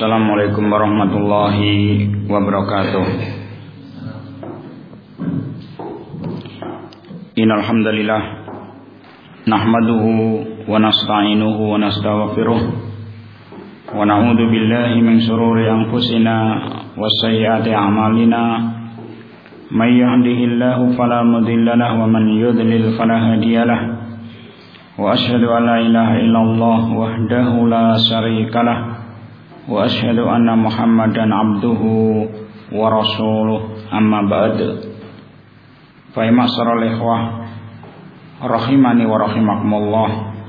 Assalamualaikum warahmatullahi wabarakatuh. Innal hamdalillah nahmaduhu wa nasta'inuhu wa nastaghfiruh wa na'udzu billahi min shururi anfusina wa sayyiati a'malina. May yahdihillahu fala mudilla lahu wa man yudlil fala hadiyalah. Wa asyhadu an la ilaha illallah wahdahu la syarikalah wa asyhadu anna Muhammadan abduhu wa rasuluh, amma ba'd. Fa ma'asyaral ikhwah rahimani wa rahimakumullah.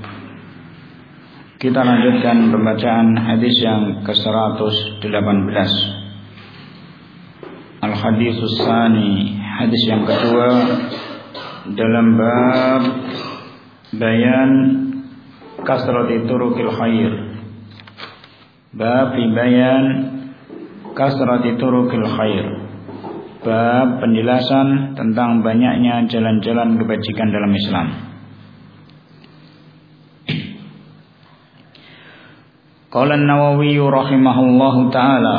Kita lanjutkan pembacaan hadis yang ke-118. Al-haditsus tsani, hadis yang kedua dalam bab bayan kasrati turuqil khair. Bab bayan kasrati turuqil khair. Bab penjelasan tentang banyaknya jalan-jalan kebajikan dalam Islam. Qala an-Nawawi rahimahullahu taala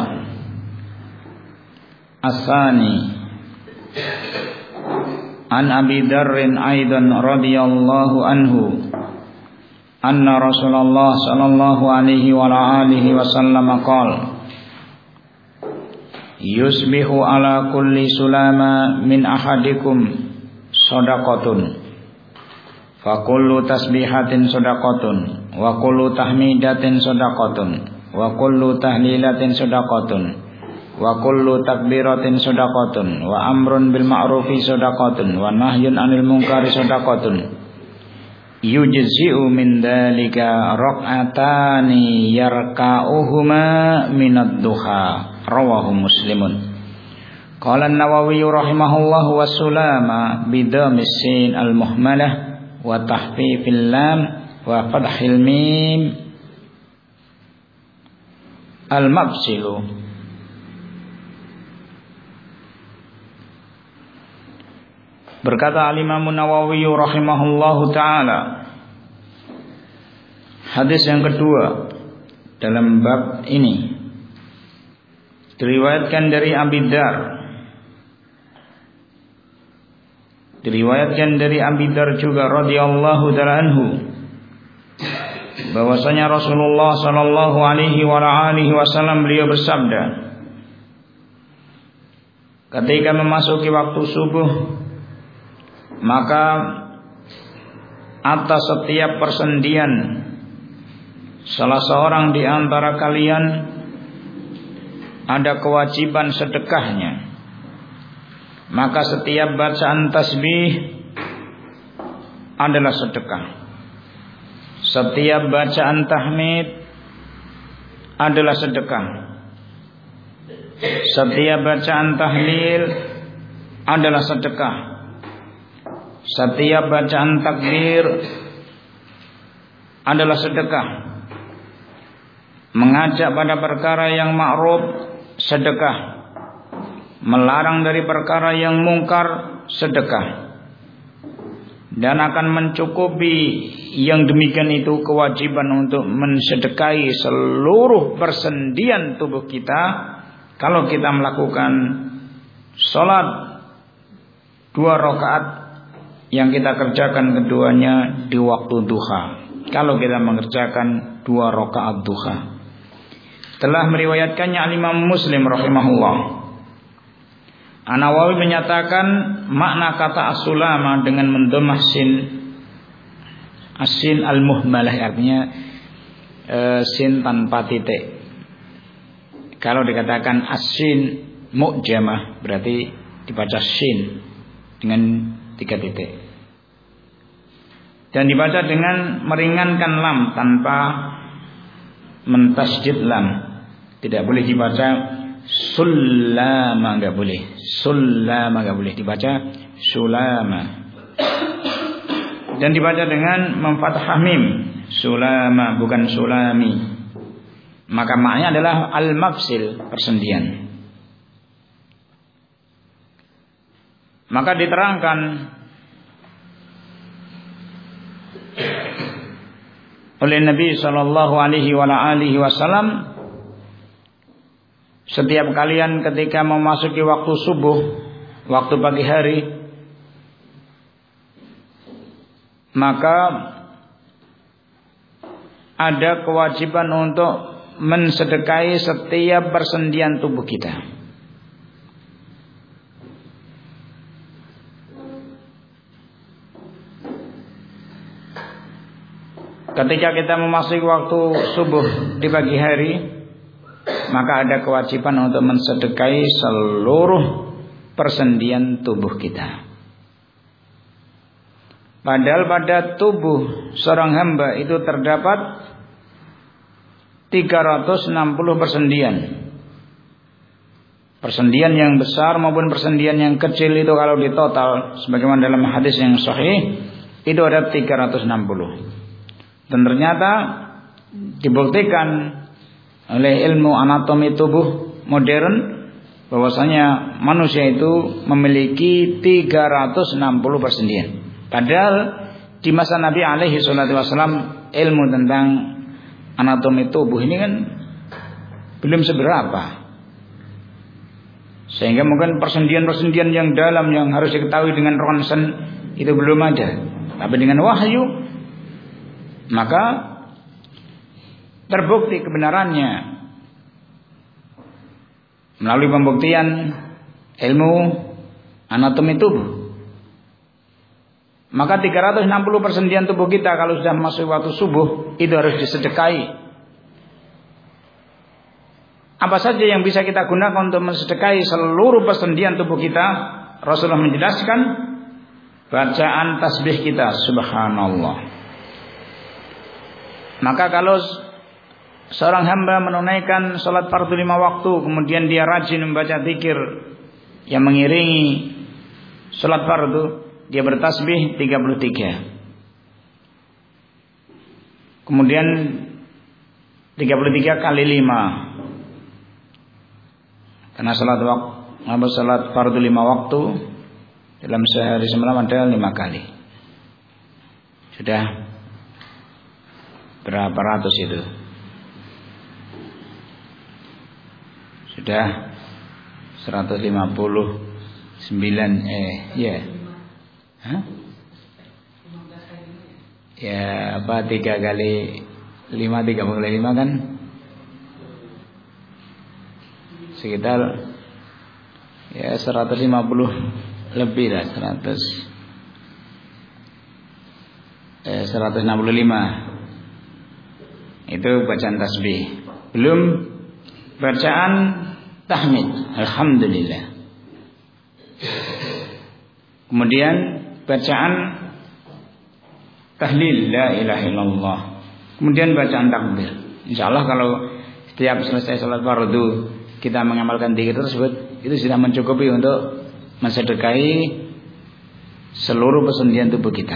as-tsani an Abi Dzarrin aidan radhiyallahu anhu anna Rasulullah sallallahu alaihi wa alihi wasallam qala yusbihu ala kulli sulama min ahadikum shadaqatun fa kullu tasbihatin shadaqatun wa kullu tahmidatin shadaqatun wa kullu tahlilatin shadaqatun wa kullu takbiratin shadaqatun wa amrun bil ma'rufi shadaqatun wa nahyun 'anil munkari shadaqatun yujzi'u min dzalika rak'atani yarka'uhuma minad duha. Rawahu Muslimun. Qala an-Nawawi rahimahullah wa sulama bidhamis sin al-muhmalah wa tahfifil lam wa fathil mim al-mafsilu. Berkata Al-Imam Nawawi rahimahullahu taala, hadis yang kedua dalam bab ini diriwayatkan dari Abi Dzar. Diriwayatkan dari Abi Dzar juga radhiyallahu taala anhu bahwasanya Rasulullah sallallahu alaihi wa alihi wasallam beliau bersabda, ketika memasuki waktu subuh, maka atas setiap persendian salah seorang di antara kalian ada kewajiban sedekahnya. Maka setiap bacaan tasbih adalah sedekah. Setiap bacaan tahmid adalah sedekah. Setiap bacaan tahlil adalah sedekah. Setiap bacaan takbir adalah sedekah. Mengajak pada perkara yang ma'ruf, sedekah. Melarang dari perkara yang mungkar, sedekah. Dan akan mencukupi yang demikian itu kewajiban untuk mensedekahi seluruh persendian tubuh kita kalau kita melakukan sholat 2 rakaat yang kita kerjakan keduanya di waktu duha. Kalau kita mengerjakan 2 rakaat duha. Telah meriwayatkannya Al-Imam Muslim rahimahullah. An-Nawawi menyatakan makna kata as-sulama dengan mendomah sin, as-sin al-muhmalah, artinya sin tanpa titik. Kalau dikatakan as-sin mu'jamah berarti dibaca sin dengan 3 titik. Dan dibaca dengan meringankan lam tanpa mentasydid lam. Tidak boleh dibaca sulama, enggak boleh. Sulama enggak boleh dibaca sulama. Dan dibaca dengan memfathah mim, sulama bukan sulami. Maka maknanya adalah al-mafsil, persendian. Maka diterangkan oleh Nabi sallallahu alaihi wasallam setiap kalian ketika memasuki waktu subuh, waktu pagi hari, maka ada kewajiban untuk mensedekahi setiap persendian tubuh kita. Ketika kita memasuki waktu subuh di pagi hari, maka ada kewajiban untuk mensedekahi seluruh persendian tubuh kita. Padahal pada tubuh seorang hamba itu terdapat 360 persendian. Persendian yang besar maupun persendian yang kecil itu kalau ditotal sebagaimana dalam hadis yang sahih itu ada 360. Dan ternyata dibuktikan oleh ilmu anatomi tubuh modern bahwasanya manusia itu memiliki 360 persendian. Padahal di masa Nabi alaihi salatu wasallam ilmu tentang anatomi tubuh ini kan belum seberapa. Sehingga mungkin persendian-persendian yang dalam yang harus diketahui dengan ronsen itu belum ada. Tapi dengan wahyu maka terbukti kebenarannya melalui pembuktian ilmu anatomi tubuh. Maka 360 persendian tubuh kita kalau sudah masuk waktu subuh itu harus disedekahi. Apa saja yang bisa kita gunakan untuk mensedekahi seluruh persendian tubuh kita? Rasulullah menjelaskan bacaan tasbih kita, subhanallah. Maka kalau seorang hamba menunaikan salat fardu 5 waktu, kemudian dia rajin membaca zikir yang mengiringi salat fardu, dia bertasbih 33. Kemudian 33 kali 5. Karena salat fardu 5 waktu dalam sehari semalam ada 5 kali. Sudah berapa ratus itu? Sudah 159 ya. Hah? Ya apa 3 kali 5 kan sekitar ya 150 lebih lah 165. Itu bacaan tasbih. Belum bacaan tahmid, alhamdulillah. Kemudian bacaan tahlil, la ilaha illallah. Kemudian bacaan takbir. Insyaallah kalau setiap selesai salat fardu kita mengamalkan zikir tersebut, itu sudah mencukupi untuk mensedekahi seluruh persendian tubuh kita.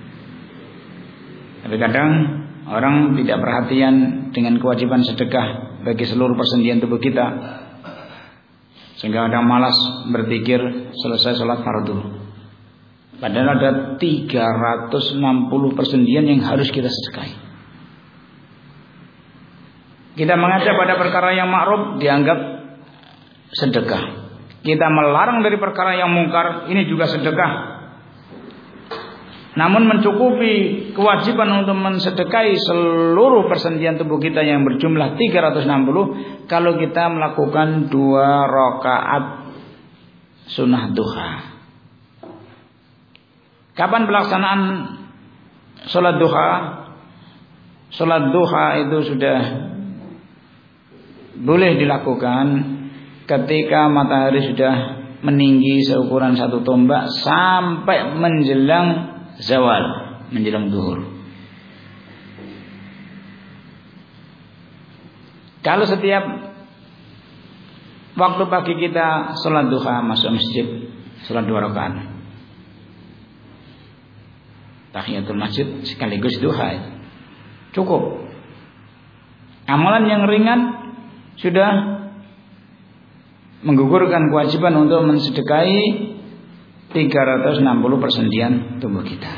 Tapi kadang orang tidak perhatian dengan kewajiban sedekah bagi seluruh persendian tubuh kita, sehingga kadang malas berzikir selesai salat fardu. Padahal ada 360 persendian yang harus kita sedekahi. Kita mengajak pada perkara yang ma'ruf dianggap sedekah. Kita melarang dari perkara yang mungkar, ini juga sedekah. Namun mencukupi kewajiban untuk mensedekahi seluruh persendian tubuh kita yang berjumlah 360 kalau kita melakukan 2 rakaat sunnah duha. Kapan pelaksanaan sholat duha? Sholat duha itu sudah boleh dilakukan ketika matahari sudah meninggi seukuran 1 tombak sampai menjelang zawal, menjelang zuhur. Kalau setiap waktu pagi kita sholat duha, masuk masjid, sholat 2 rakaat, tahiyatul masjid sekaligus duha, cukup. Amalan yang ringan sudah menggugurkan kewajiban untuk mensedekahi 360 persendian tubuh kita.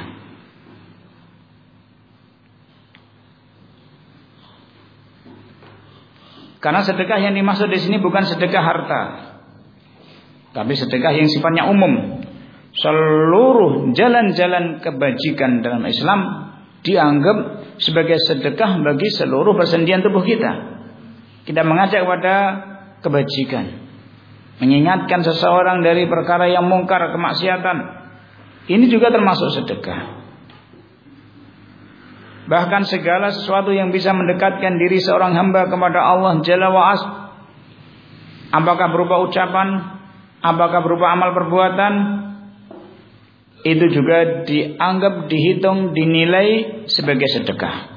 Karena sedekah yang dimaksud di sini bukan sedekah harta, tapi sedekah yang sifatnya umum. Seluruh jalan-jalan kebajikan dalam Islam dianggap sebagai sedekah bagi seluruh persendian tubuh kita. Kita mengajak kepada kebajikan, mengingatkan seseorang dari perkara yang mungkar, kemaksiatan. Ini juga termasuk sedekah. Bahkan segala sesuatu yang bisa mendekatkan diri seorang hamba kepada Allah Jalla wa'az, apakah berupa ucapan, apakah berupa amal perbuatan, itu juga dianggap, dihitung, dinilai sebagai sedekah.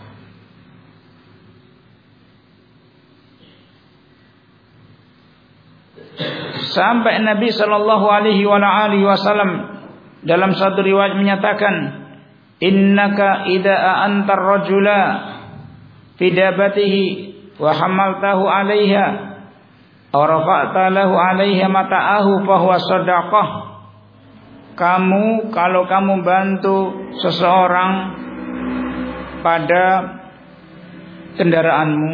Sampai Nabi sallallahu alaihi wasallam dalam satu riwayat menyatakan, innaka idza antar rajula fi dabatihi wa hamaltahu 'alaiha aw rafa'ta lahu 'alaiha mata'ahu fa huwa shadaqah. Kamu, kalau kamu bantu seseorang pada kendaraanmu,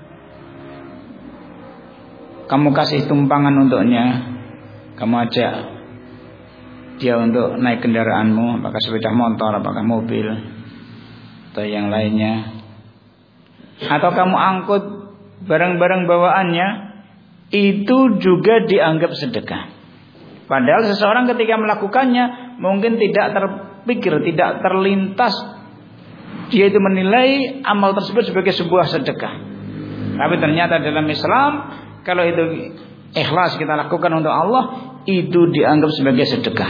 kamu kasih tumpangan untuknya, kamu ajak dia untuk naik kendaraanmu, apakah sepeda motor, apakah mobil atau yang lainnya, atau kamu angkut barang-barang bawaannya, itu juga dianggap sedekah. Padahal seseorang ketika melakukannya mungkin tidak terpikir, tidak terlintas, dia itu menilai amal tersebut sebagai sebuah sedekah. Tapi ternyata dalam Islam, kalau itu ikhlas kita lakukan untuk Allah, itu dianggap sebagai sedekah.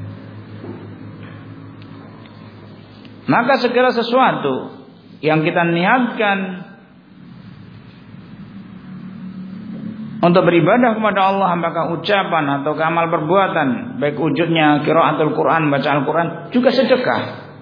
Maka segala sesuatu yang kita niatkan untuk beribadah kepada Allah, apakah ucapan atau amal perbuatan, baik wujudnya qiraatul Quran, baca Al-Quran, juga sedekah.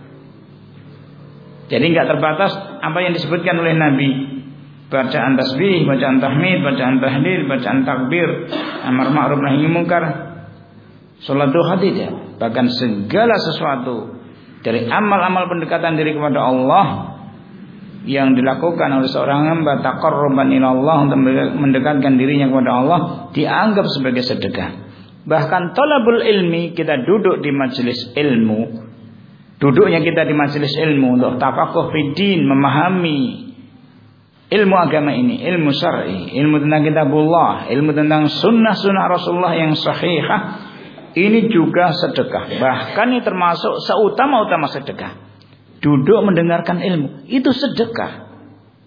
Jadi enggak terbatas apa yang disebutkan oleh Nabi. Bacaan tasbih, bacaan tahmid, bacaan tahlil, bacaan takbir, amar ma'ruf nahi munkar, salat duha, tidak. Bahkan segala sesuatu dari amal-amal pendekatan diri kepada Allah yang dilakukan oleh seorang hamba taqarruban ila Allah, untuk mendekatkan dirinya kepada Allah, dianggap sebagai sedekah. Bahkan talabul ilmi, kita duduk di majelis ilmu, duduknya kita di majelis ilmu untuk tafaqquh fiddin, memahami ilmu agama ini, ilmu syar'i, ilmu tentang kitabullah, ilmu tentang sunnah-sunnah Rasulullah yang sahihah, ini juga sedekah. Bahkan ini termasuk seutama-utama sedekah. Duduk mendengarkan ilmu, itu sedekah.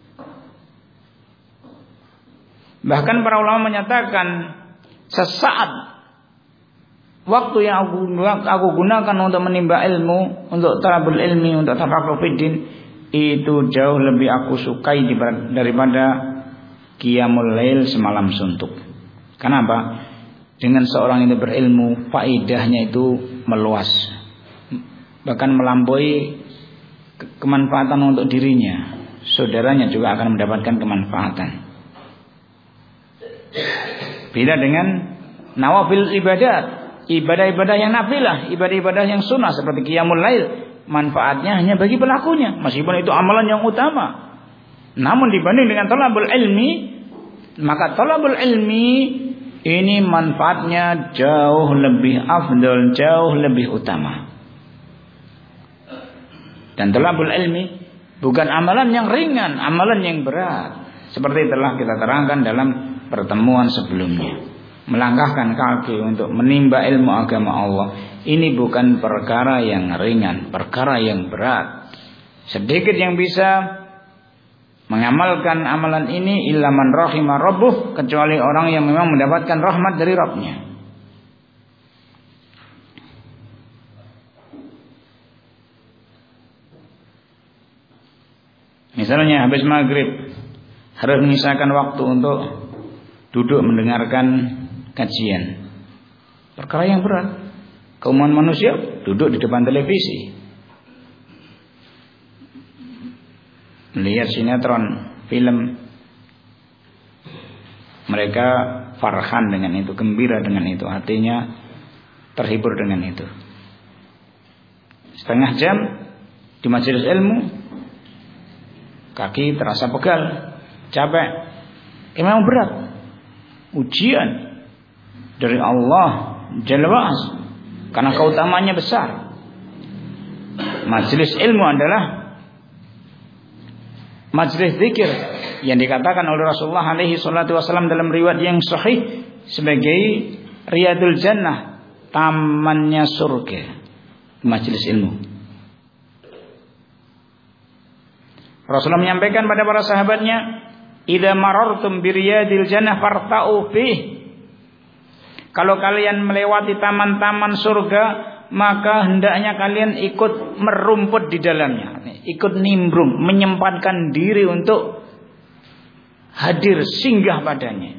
Bahkan para ulama menyatakan, sesaat waktu yang aku gunakan untuk menimba ilmu, untuk talabul ilmi, untuk tafaqquh fiddin, itu jauh lebih aku sukai daripada qiyamul lail semalam suntuk. Kenapa? Dengan seorang itu berilmu, faedahnya itu meluas, bahkan melampaui kemanfaatan untuk dirinya, saudaranya juga akan mendapatkan kemanfaatan. Beda dengan nawafil ibadat, ibadah-ibadah yang nafilah, ibadah-ibadah yang sunnah seperti qiyamul lail, manfaatnya hanya bagi pelakunya, meskipun itu amalan yang utama. Namun dibanding dengan talabul ilmi, maka talabul ilmi ini manfaatnya jauh lebih afdal, jauh lebih utama. Dan talabul ilmi bukan amalan yang ringan, amalan yang berat. Seperti telah kita terangkan dalam pertemuan sebelumnya. Melangkahkan kaki untuk menimba ilmu agama Allah, ini bukan perkara yang ringan, perkara yang berat. Sedikit yang bisa mengamalkan amalan ini illa man rahimah rabbuh, kecuali orang yang memang mendapatkan rahmat dari Rabbnya. Misalnya habis maghrib harus menyisakan waktu untuk duduk mendengarkan kajian, perkara yang berat. Keumuman manusia duduk di depan televisi, melihat sinetron, film, mereka farhan dengan itu, gembira dengan itu, hatinya terhibur dengan itu. Setengah jam di majelis ilmu, kaki terasa pegal, capek, Memang berat. Ujian dari Allah Jalla wa'ala, karena keutamanya besar. Majelis ilmu adalah majelis zikir yang dikatakan oleh Rasulullah alaihi salatu wasallam dalam riwayat yang sahih sebagai riyadul jannah, tamannya surga. Majelis ilmu. Rasulullah menyampaikan pada para sahabatnya, "Idza marartum bi riyadil jannah farta'u fih." Kalau kalian melewati taman-taman surga, maka hendaknya kalian ikut merumput di dalamnya, ikut nimbrung, menyempatkan diri untuk hadir singgah padanya.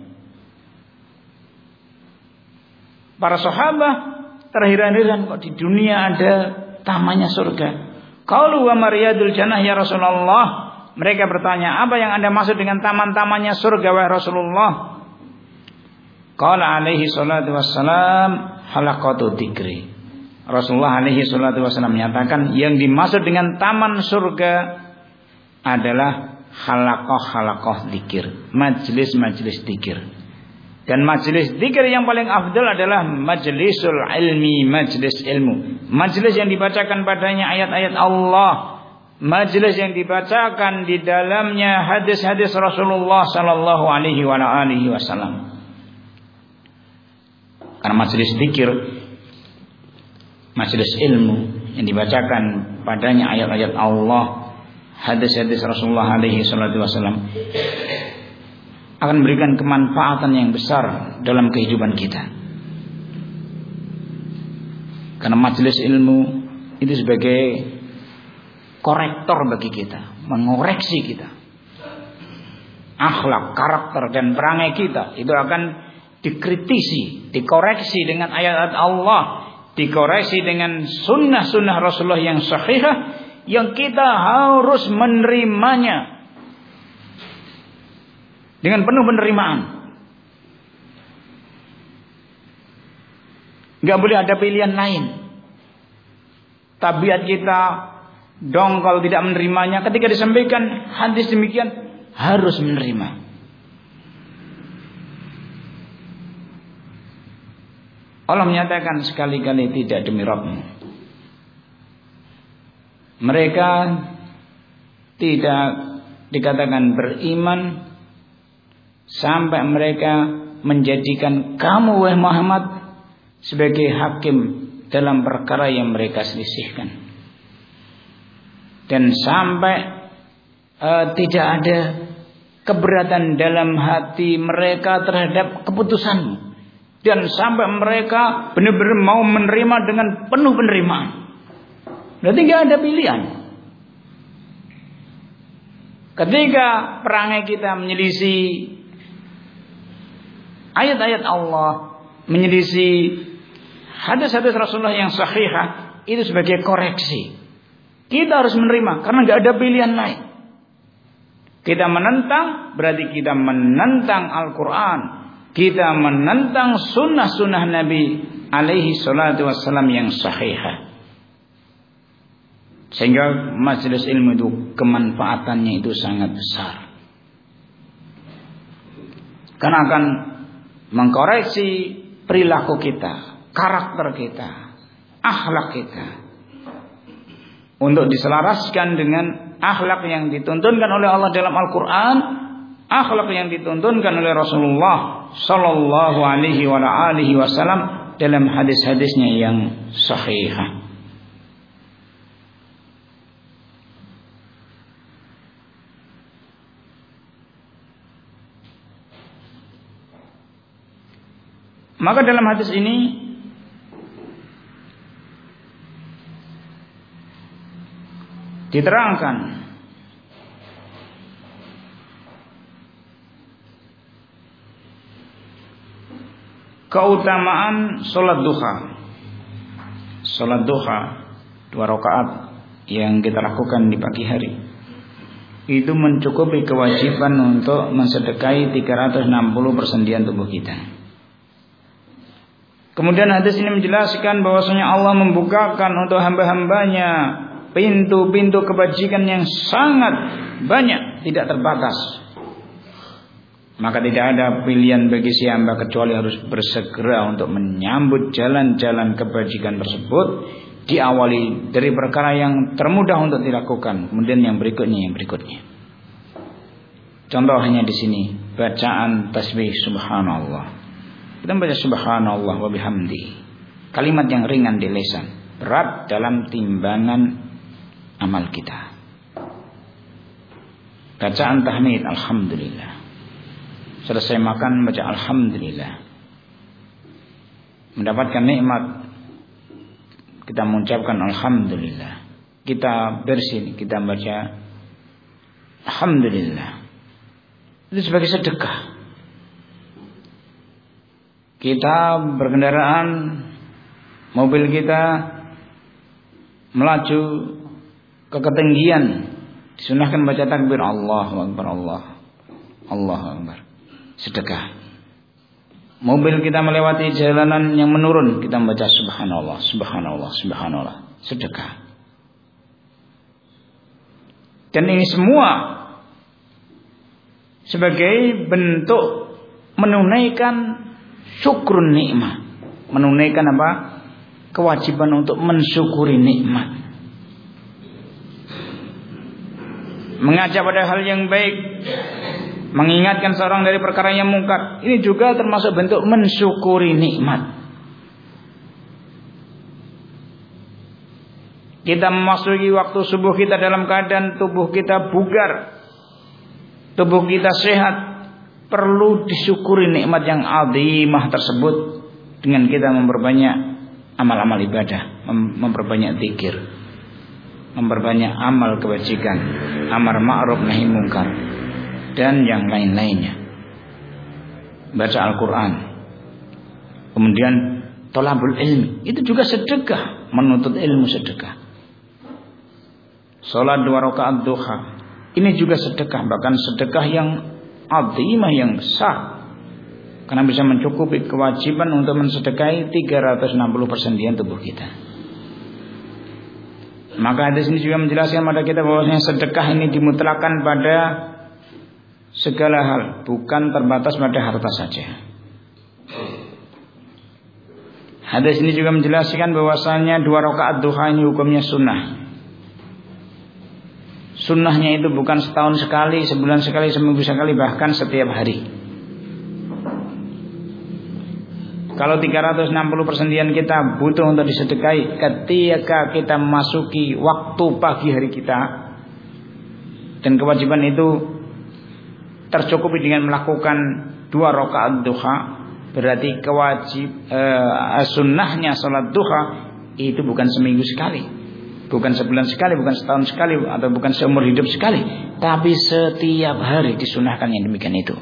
Para sahabat terheran-heran, kok di dunia ada tamannya surga. Qalu wa mariyadul jannah ya Rasulullah. Mereka bertanya, apa yang Anda maksud dengan taman-tamannya surga wahai Rasulullah? Qala alaihi salatu wassalam halaqatu dzikri. Rasulullah alaihi salatu wassalam menyatakan, yang dimaksud dengan taman surga adalah halaqah-halaqah dzikir, majelis-majelis dzikir. Dan majelis dzikir yang paling afdal adalah majlisul ilmi, majelis ilmu. Majelis yang dibacakan padanya ayat-ayat Allah, majelis yang dibacakan di dalamnya hadis-hadis Rasulullah sallallahu alaihi wasallam. Karena majelis dzikir, majelis ilmu yang dibacakan padanya ayat-ayat Allah, hadis-hadis Rasulullah alaihi wasallam akan memberikan kemanfaatan yang besar dalam kehidupan kita. Karena majelis ilmu itu sebagai korektor bagi kita, mengoreksi kita. Akhlak, karakter dan perangai kita itu akan dikritisi, dikoreksi dengan ayat-ayat Allah, dikoreksi dengan sunnah-sunnah Rasulullah yang sahihah, yang kita harus menerimanya dengan penuh penerimaan. Gak boleh ada pilihan lain. Tabiat kita dongkol tidak menerimanya. Ketika disampaikan hadis demikian, harus menerima. Allah menyatakan sekali-kali tidak demi Rabbmu. Mereka tidak dikatakan beriman sampai mereka menjadikan kamu wahai Muhammad sebagai hakim dalam perkara yang mereka selisihkan. Dan sampai tidak ada keberatan dalam hati mereka terhadap keputusanmu. Dan sampai mereka benar-benar mau menerima dengan penuh penerimaan. Berarti tidak ada pilihan. Ketika perangai kita menyelisih ayat-ayat Allah, menyelisih hadis-hadis Rasulullah yang sahihah, itu sebagai koreksi. Kita harus menerima karena tidak ada pilihan lain. Kita menentang berarti kita menentang Al-Quran, kita menentang sunnah-sunnah Nabi alaihi salatu wassalam yang sahihah. Sehingga majelis ilmu itu kemanfaatannya itu sangat besar. Karena akan mengkoreksi perilaku kita, karakter kita, akhlak kita, untuk diselaraskan dengan akhlak yang dituntunkan oleh Allah dalam Al-Quran, akhlak yang dituntunkan oleh Rasulullah sallallahu alaihi wasallam dalam hadis-hadisnya yang sahihah. Maka dalam hadis ini diterangkan keutamaan sholat duha. Sholat duha 2 rakaat yang kita lakukan di pagi hari itu mencukupi kewajiban untuk mensedekahi 360 persendian tubuh kita. Kemudian hadis ini menjelaskan bahwasanya Allah membukakan untuk hamba-hambanya pintu-pintu kebajikan yang sangat banyak, tidak terbatas. Maka tidak ada pilihan bagi si hamba kecuali harus bersegera untuk menyambut jalan-jalan kebajikan tersebut, diawali dari perkara yang termudah untuk dilakukan, kemudian yang berikutnya. Contoh hanya di sini, bacaan tasbih subhanallah. Kita baca subhanallah wa bihamdi. Kalimat yang ringan di lisan, berat dalam timbangan amal kita. Bacaan tahmid alhamdulillah. Selesai makan baca alhamdulillah. Mendapatkan nikmat kita mengucapkan alhamdulillah. Kita bersih kita baca alhamdulillah. Itu sebagai sedekah. Kita berkendaraan, mobil kita melaju ke ketinggian, disunahkan baca takbir Allahu Akbar, Allahu Akbar. Sedekah. Mobil kita melewati jalanan yang menurun, kita membaca subhanallah, subhanallah, subhanallah. Sedekah. Dan ini semua sebagai bentuk menunaikan syukrun nikmat. Menunaikan apa? Kewajiban untuk mensyukuri nikmat. Mengajak pada hal yang baik, mengingatkan seorang dari perkara yang mungkar, ini juga termasuk bentuk mensyukuri nikmat. Kita memasuki waktu subuh kita dalam keadaan tubuh kita bugar, tubuh kita sehat, perlu disyukuri nikmat yang azimah tersebut dengan kita memperbanyak amal-amal ibadah, memperbanyak zikir, memperbanyak amal kebajikan, amar ma'ruf nahi mungkar, dan yang lain-lainnya. Baca Al-Quran, kemudian thalabul ilmi, itu juga sedekah. Menuntut ilmu sedekah. Salat 2 rakaat duha, ini juga sedekah, bahkan sedekah yang azimah, yang besar, karena bisa mencukupi kewajiban untuk mensedekahi 360 persendian tubuh kita. Maka hadis ini juga menjelaskan pada kita bahwasanya sedekah ini dimutlakan pada segala hal, bukan terbatas pada harta saja. Hadis ini juga menjelaskan bahwasanya 2 rakaat duha ini hukumnya sunnah. Sunnahnya itu bukan setahun sekali, sebulan sekali, seminggu sekali, bahkan setiap hari. Kalau 360 persendian kita butuh untuk disedekahi ketika kita memasuki waktu pagi hari kita, dan kewajiban itu tercukupi dengan melakukan 2 rakaat duha, berarti sunnahnya salat duha itu bukan seminggu sekali, bukan sebulan sekali, bukan setahun sekali, atau bukan seumur hidup sekali, tapi setiap hari disunahkan yang demikian itu.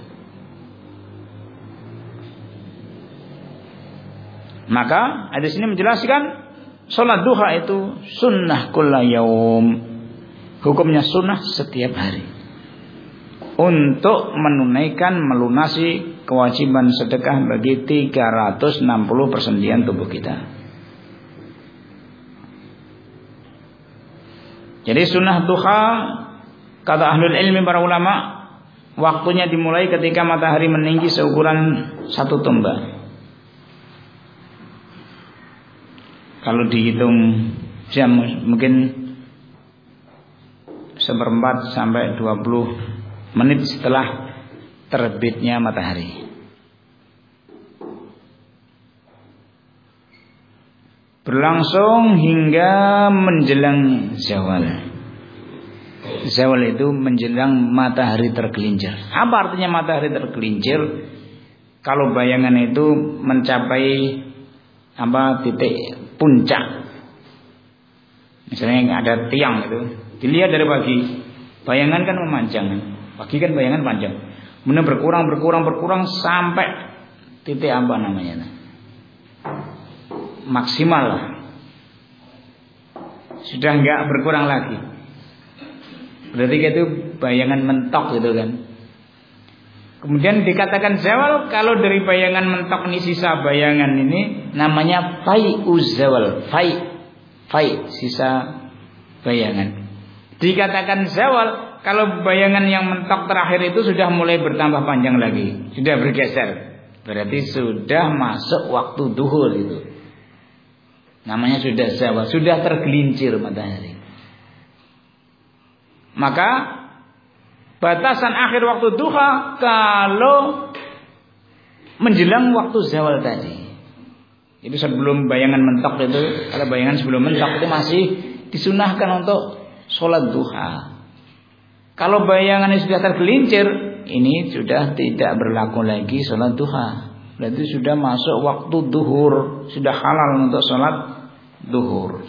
Maka hadis ini menjelaskan salat duha itu sunnah kulla yaum, hukumnya sunnah setiap hari, untuk menunaikan, melunasi kewajiban sedekah bagi 360 persendian tubuh kita. Jadi sunnah duha, kata ahlul ilmi para ulama, waktunya dimulai ketika matahari meninggi seukuran 1 tombak. Kalau dihitung jam mungkin 1/4 sampai 20 menit setelah terbitnya matahari. Berlangsung hingga menjelang zawal. Zawal itu menjelang matahari tergelincir. Apa artinya matahari tergelincir? Kalau bayangan itu mencapai titik puncak. Misalnya ada tiang itu, dilihat dari pagi, bayangan kan memanjang. Pagi kan bayangan panjang. Kemudian berkurang sampai titik maksimal lah. Sudah enggak berkurang lagi. Berarti itu bayangan mentok gitu kan. Kemudian dikatakan zawal kalau dari bayangan mentok ini, sisa bayangan ini namanya fai'uz zawal. Fai sisa bayangan. Dikatakan zawal kalau bayangan yang mentok terakhir itu sudah mulai bertambah panjang lagi, sudah bergeser, berarti sudah masuk waktu duhur itu. Namanya sudah zawal, sudah tergelincir matahari. Maka batasan akhir waktu duha kalau menjelang waktu zawal tadi. Itu sebelum bayangan mentok itu, kalau bayangan sebelum mentok itu masih disunahkan untuk sholat duha. Kalau bayangannya sudah tergelincir, ini sudah tidak berlaku lagi sholat duha. Berarti sudah masuk waktu duhur, sudah halal untuk sholat duhur.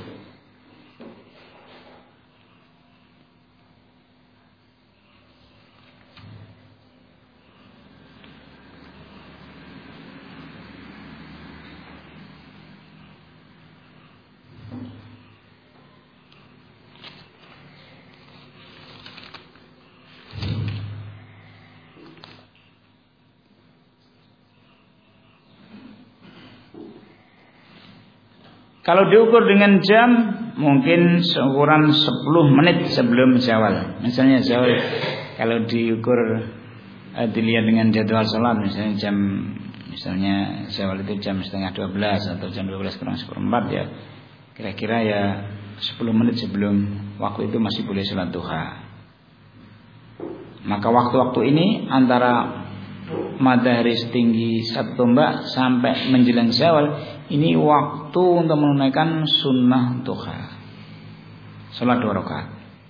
Kalau diukur dengan jam, mungkin seukuran 10 menit sebelum zawal. Misalnya zawal, kalau diukur dilihat dengan jadwal sholat, misalnya zawal itu jam setengah 12 atau jam 12 kurang 1/4 ya. Kira-kira ya 10 menit sebelum waktu itu masih boleh sholat duha. Maka waktu-waktu ini antara matahari setinggi 1 tombak sampai menjelang zawal, ini waktu untuk menunaikan sunnah duha, salat 2 rakaat.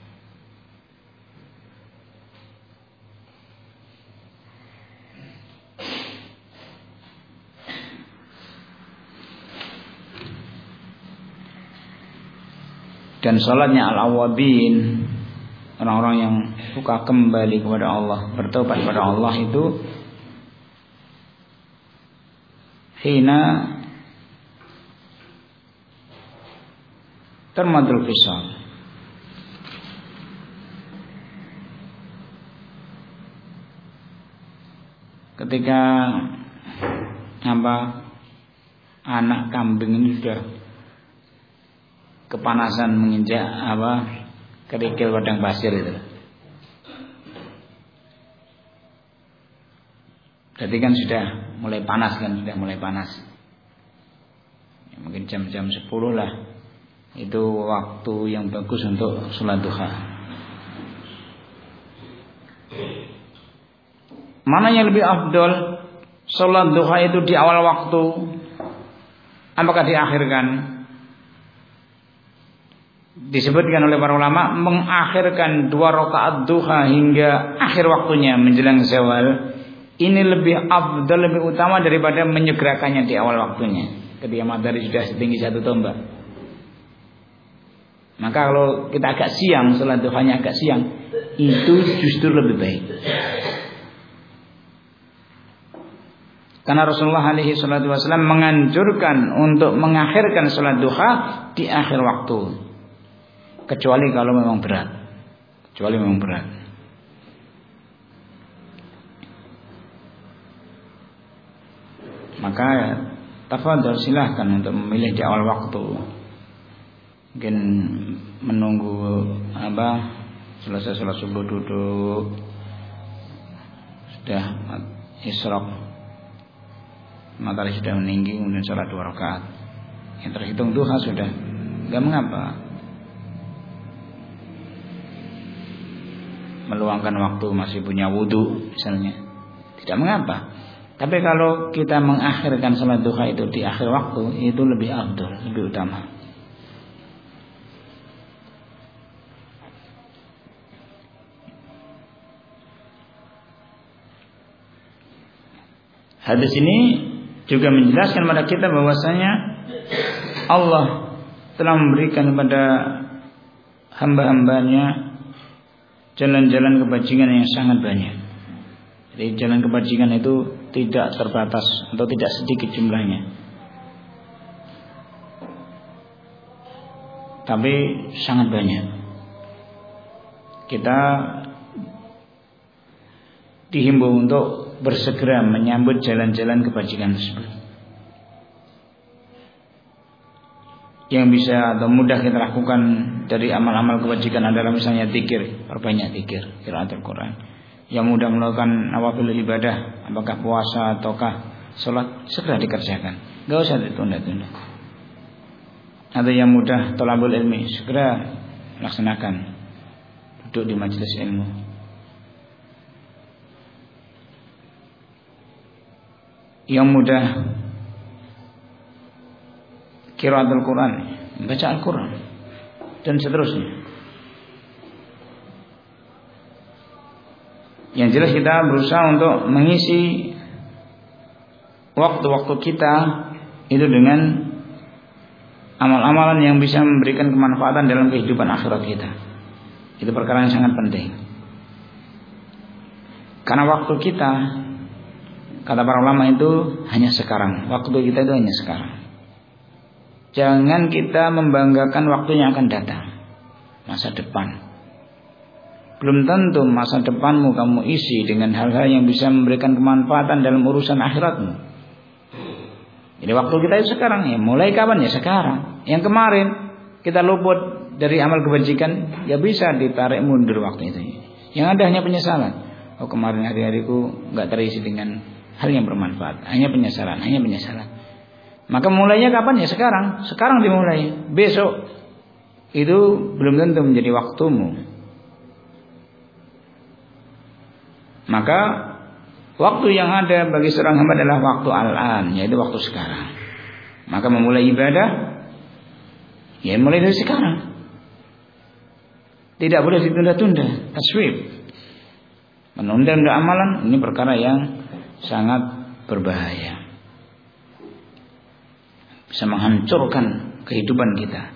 Dan salatnya al-awwabin, orang-orang yang suka kembali kepada Allah, bertobat kepada Allah itu hina termadul fisal, ketika anak kambing ini sudah kepanasan menginjak kerikil padang pasir itu. Berarti kan sudah mulai panas kan, ya, mungkin jam-jam 10 lah. Itu waktu yang bagus untuk sholat duha. Mana yang lebih afdol? Sholat duha itu di awal waktu, apakah diakhirkan? Disebutkan oleh para ulama, mengakhirkan 2 rakaat duha hingga akhir waktunya menjelang zawal, ini lebih afdal, lebih utama daripada menyegerakannya di awal waktunya ketika matahari sudah setinggi 1 tombak. Maka kalau kita agak siang, sholat duhanya agak siang, itu justru lebih baik. Karena Rasulullah alaihi salatu wasallam menganjurkan untuk mengakhirkan sholat duha di akhir waktu, kecuali kalau memang berat. Maka tafadhol, silahkan untuk memilih di awal waktu. Mungkin menunggu selesai sholat subuh, duduk, sudah isyraq, matahari sudah meninggi, kemudian sholat 2 rakaat, yang terhitung duha sudah, enggak mengapa. Meluangkan waktu, masih punya wudu misalnya, tidak mengapa. Tapi kalau kita mengakhirkan sholat duha itu di akhir waktu, itu lebih afdal, lebih utama. Hadis ini juga menjelaskan kepada kita bahwasanya Allah telah memberikan kepada hamba-hambanya jalan-jalan kebajikan yang sangat banyak. Jadi jalan kebajikan itu tidak terbatas atau tidak sedikit jumlahnya, tapi sangat banyak. Kita dihimbau untuk bersegera menyambut jalan-jalan kebajikan tersebut. yang bisa atau mudah kita lakukan dari amal-amal kebajikan adalah misalnya zikir, perbanyak zikir, qiraatul Quran. Yang mudah melakukan nawafil ibadah, apakah puasa ataukah salat, segera dikerjakan, enggak usah ditunda-tunda. Atau yang mudah thalabul ilmi, segera laksanakan, duduk di majelis ilmu. Yang mudah qiraatul Quran, baca Al-Quran dan seterusnya. Yang jelas kita berusaha untuk mengisi waktu-waktu kita itu dengan amal-amalan yang bisa memberikan kemanfaatan dalam kehidupan akhirat kita. Itu perkara yang sangat penting. Karena waktu kita, kata para ulama, itu hanya sekarang. Waktu kita itu hanya sekarang. Jangan kita membanggakan waktu yang akan datang, masa depan. Belum tentu masa depanmu kamu isi dengan hal-hal yang bisa memberikan kemanfaatan dalam urusan akhiratmu. Jadi waktu kita itu sekarang, ya mulai kapan ya sekarang. Yang kemarin kita luput dari amal kebajikan, ya bisa ditarik mundur waktu itu. Yang ada hanya penyesalan. Oh, kemarin hari-hariku nggak terisi dengan hal yang bermanfaat, hanya penyesalan, hanya penyesalan. Maka mulainya kapan ya sekarang. Sekarang dimulai. Besok itu belum tentu menjadi waktumu. Maka waktu yang ada bagi seorang hamba adalah waktu al-an, yaitu waktu sekarang. Maka memulai ibadah, ya mulai dari sekarang. Tidak boleh ditunda-tunda. Taswib, menunda-nunda amalan, ini perkara yang sangat berbahaya, bisa menghancurkan kehidupan kita.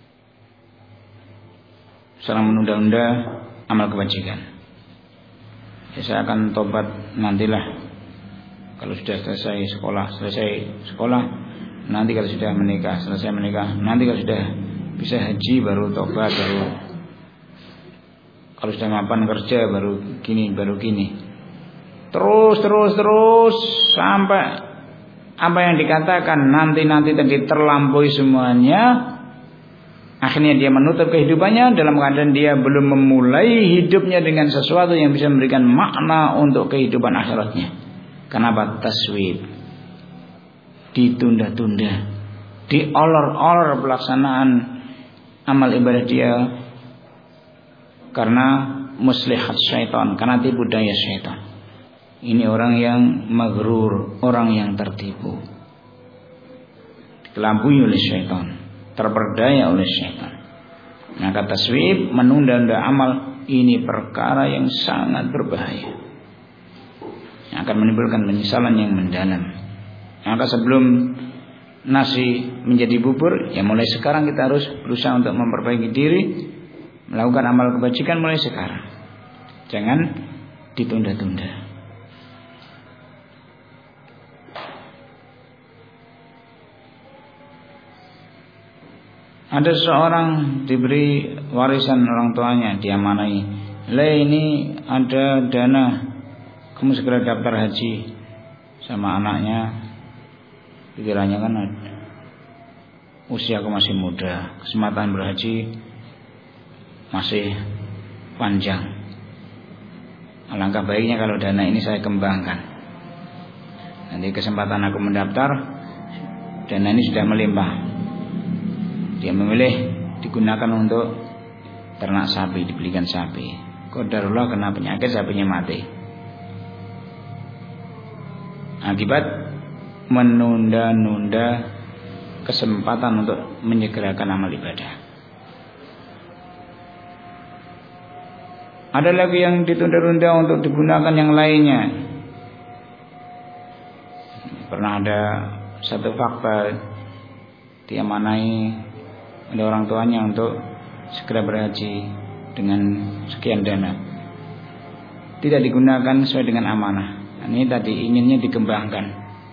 Seorang menunda-nunda amal kebajikan. Ya, saya akan tobat nantilah kalau sudah selesai sekolah, nanti kalau sudah menikah, selesai menikah, nanti kalau sudah bisa haji baru tobat, baru kalau sudah mapan kerja baru gini. Terus sampai apa yang dikatakan nanti tadi terlampaui semuanya. Akhirnya dia menutup kehidupannya dalam keadaan dia belum memulai hidupnya dengan sesuatu yang bisa memberikan makna untuk kehidupan akhiratnya. Kenapa? Taswib, ditunda-tunda, diolor-olor pelaksanaan amal ibadah dia karena muslihat syaitan, karena tipu daya syaitan. Ini orang yang maghrur, orang yang tertipu, dikelabui oleh syaitan, terperdaya oleh syaitan. Maka taswib, menunda-nunda amal, ini perkara yang sangat berbahaya, yang akan menimbulkan penyesalan yang mendalam. Maka sebelum nasi menjadi bubur, ya mulai sekarang kita harus berusaha untuk memperbaiki diri, melakukan amal kebajikan mulai sekarang. Jangan ditunda-tunda. Ada seorang diberi warisan orang tuanya, diamanai. Ini ada dana, kamu segera daftar haji sama anaknya. Pikirannya kan usia aku masih muda, kesempatan berhaji masih panjang. Alangkah baiknya kalau dana ini saya kembangkan. Nanti kesempatan aku mendaftar, dana ini sudah melimpah. Dia memilih digunakan untuk ternak sapi, dibelikan sapi. Qadarullah kena penyakit, sapinya mati. Akibat menunda-nunda kesempatan untuk menyegerakan amal ibadah. Ada lagi yang ditunda-tunda untuk digunakan yang lainnya. Pernah ada satu fakta, diamanai oleh orang tuanya untuk segera berhaji dengan sekian dana, tidak digunakan sesuai dengan amanah. Ini tadi inginnya dikembangkan.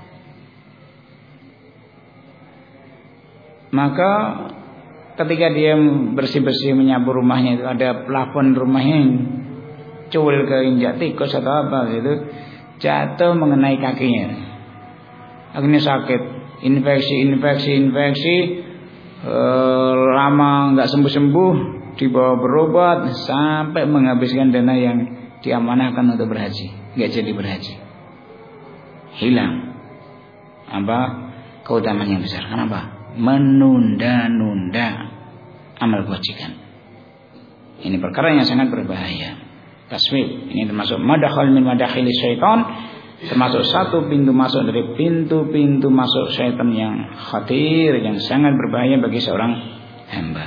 Maka ketika dia bersih-bersih menyapu rumahnya, itu ada plafon rumahnya cuwil ke injak tikus atau apa gitu, jatuh mengenai kakinya. Akhirnya sakit, infeksi. lama nggak sembuh-sembuh, dibawa berobat sampai menghabiskan dana yang diamanahkan untuk berhaji, nggak jadi berhaji, hilang keutamaan yang besar. Kenapa? Menunda-nunda amal kebajikan. Ini perkara yang sangat berbahaya. Taswif ini termasuk madakhal min madakhili syaitan, termasuk satu pintu masuk dari pintu-pintu masuk syaitan yang khatir, yang sangat berbahaya bagi seorang hamba.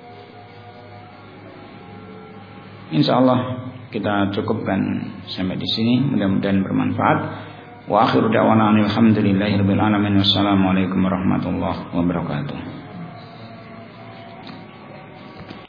Insyaallah kita cukupkan sampai di sini, mudah-mudahan bermanfaat. Wa akhiru da'wana alhamdulillahirabbil alamin. Wassalamualaikum warahmatullahi wabarakatuh.